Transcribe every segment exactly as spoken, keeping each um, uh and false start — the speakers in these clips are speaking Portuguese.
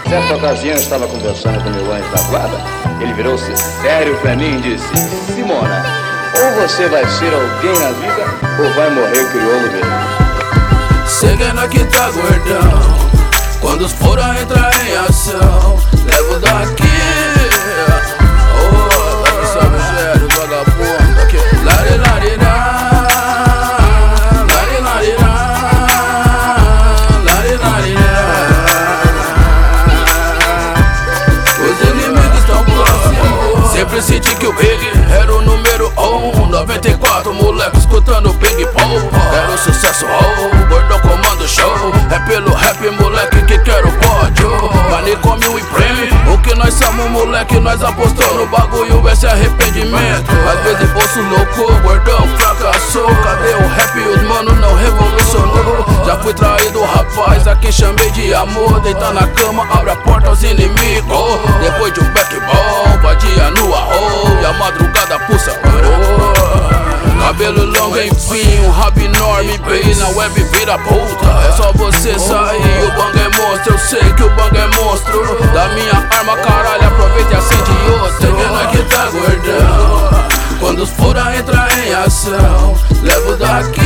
Certa ocasião eu estava conversando com meu anjo da guarda. Ele virou-se sério pra mim e disse: Simona, ou você vai ser alguém na vida ou vai morrer crioulo mesmo. Seguindo aqui tá gordão. Quando os fora entrar em ação, levo daqui. Oh, tá que sabe sério, vagabundo aqui. Lari, lari, lari, lari, lari, lari, os inimigos estão próximos. Sempre senti que o Big era o número um. noventa e quatro, moleque escutando o Big Paul. Era um sucesso, oh, gordão comando show. É pelo rap, moleque, que quero pódio. Manicômio e prêmio, o que nós somos, moleque, nós apostamos no bagulho, esse arrependimento. Às vezes bolso louco, gordão fracassou. Cadê o rap? Os mano não revolucionou. Já fui traído, rapaz, a quem chamei de amor. Deita na cama, abre a porta aos inimigos. Depois de um backball, vadia no arroz. E a madrugada pulsa parou. Cabelo longo, enfim, um rabo enorme, bem na web vira puta. É só você sair, o bang é monstro. Eu sei que o bang é monstro. Da minha arma, caralho, aproveita e acende outra. Seguindo aqui tá gordão. Quando os fora entrar em ação, levo daqui.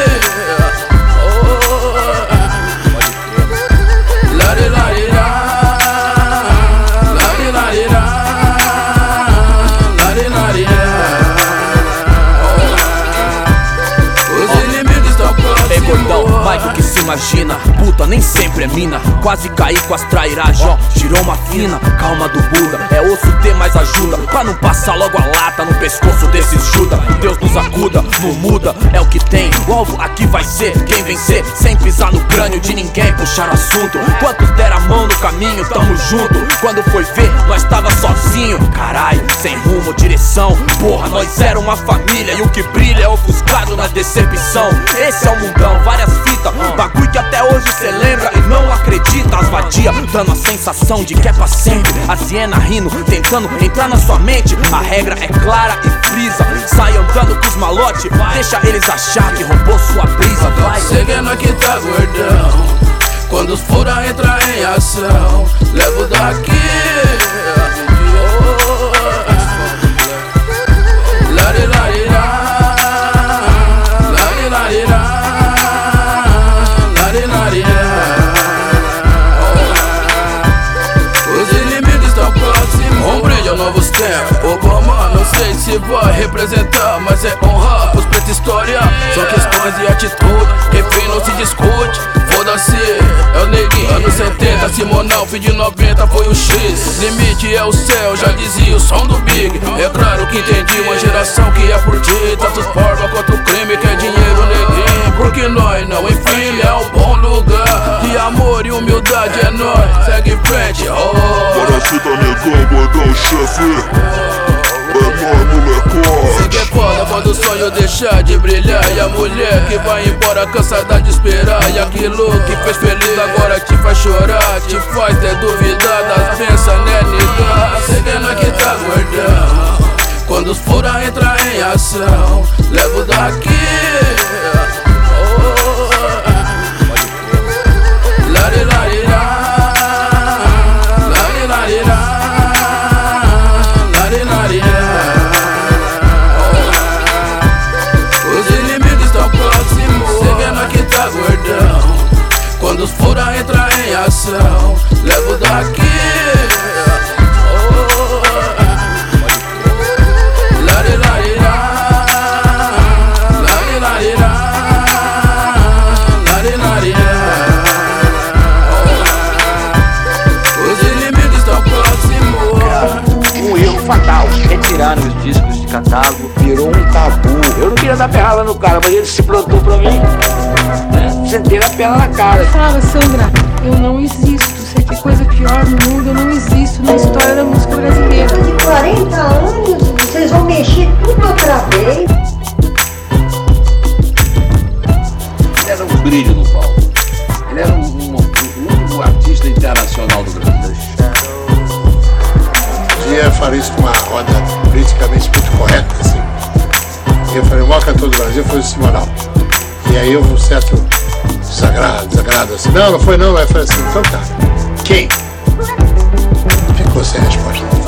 Oh, lari, lari, lari, lari, lari, lari, Ei, gordão, mais do que se imagina. Puta, nem sempre é mina. Quase caí com as trairagem, ó, girou uma fina. Calma do Buda, é osso ter mais ajuda. Pra não passar logo a lata no pescoço desses Judas. Deus nos acuda, não muda, é o que tem. O alvo aqui vai ser quem vencer, sem pisar no crânio de ninguém, puxar o assunto. Quantos deram a mão no caminho, tamo junto. Quando foi ver, nós tava sozinho. Caralho, sem rumo, direção. Porra, nós era uma família. E o que brilha é ofuscado na decepção. Esse é o mundão, várias fitas, bagulho que até hoje cê lembra e não acredita. As vadias dando a sensação de que é pra sempre. As hiena rindo, tentando entrar na sua mente. A regra é clara e frisa. Sai andando com os malote, deixa eles achar que roubou sua brisa. Vai. Seguindo aqui tá gordão. Quando os fora entrar em ação, levo daqui. Oh, lari, lari, lari, lari, lari, lari, oh, os inimigos estão próximos. Um brinde a novos tempos. Obama, não sei se vai representar, mas é honrar os pretos história. São questões de atitude, enfim não se discute. Foda-se, é o neguinho, anos setenta, Simonal, fim de noventa foi o X. Limite é o céu, já dizia o som do Big. É claro que entendi uma geração que é por ti. Tantos porva contra o crime, que é dinheiro, neguinho. Porque nós não, enfim, é um bom lugar. De amor e humildade é nós, segue em frente, oh. Parasita, negão, gordão, chefe. É nóis, molecote. Sei que é foda quando o sonho deixar de brilhar. E a mulher que vai embora cansada de esperar. E aquilo que fez feliz agora te faz chorar. Te faz ter duvidar das bênçãos, né, nega? Seguindo aqui tá gordão. Quando os fora entrar em ação, levo daqui. Oh, lari, lari, lari, lari, lari, lari, oh, os inimigos estão próximos. Seguindo aqui tá gordão. Quando os fora entrar em ação, levo daqui. Fatal, retiraram os discos de catálogo, virou um tabu. Eu não queria dar perrada no cara, mas ele se plantou pra mim, né? Sentei a perna na cara. Eu falava, Sandra, eu não existo. Sei que coisa pior no mundo, eu não existo na história da música brasileira. Depois de quarenta anos, vocês vão mexer tudo outra vez. Ele era um brilho no palco. Ele era um, um, um, um artista internacional do Brasil. Eu falei isso numa roda politicamente muito correta, assim. Eu falei, o maior cantor do Brasil foi o Simonal. E aí houve um certo desagrado, desagrado assim. Não, não foi não. Aí eu falei assim, então tá. Quem? Ficou sem resposta.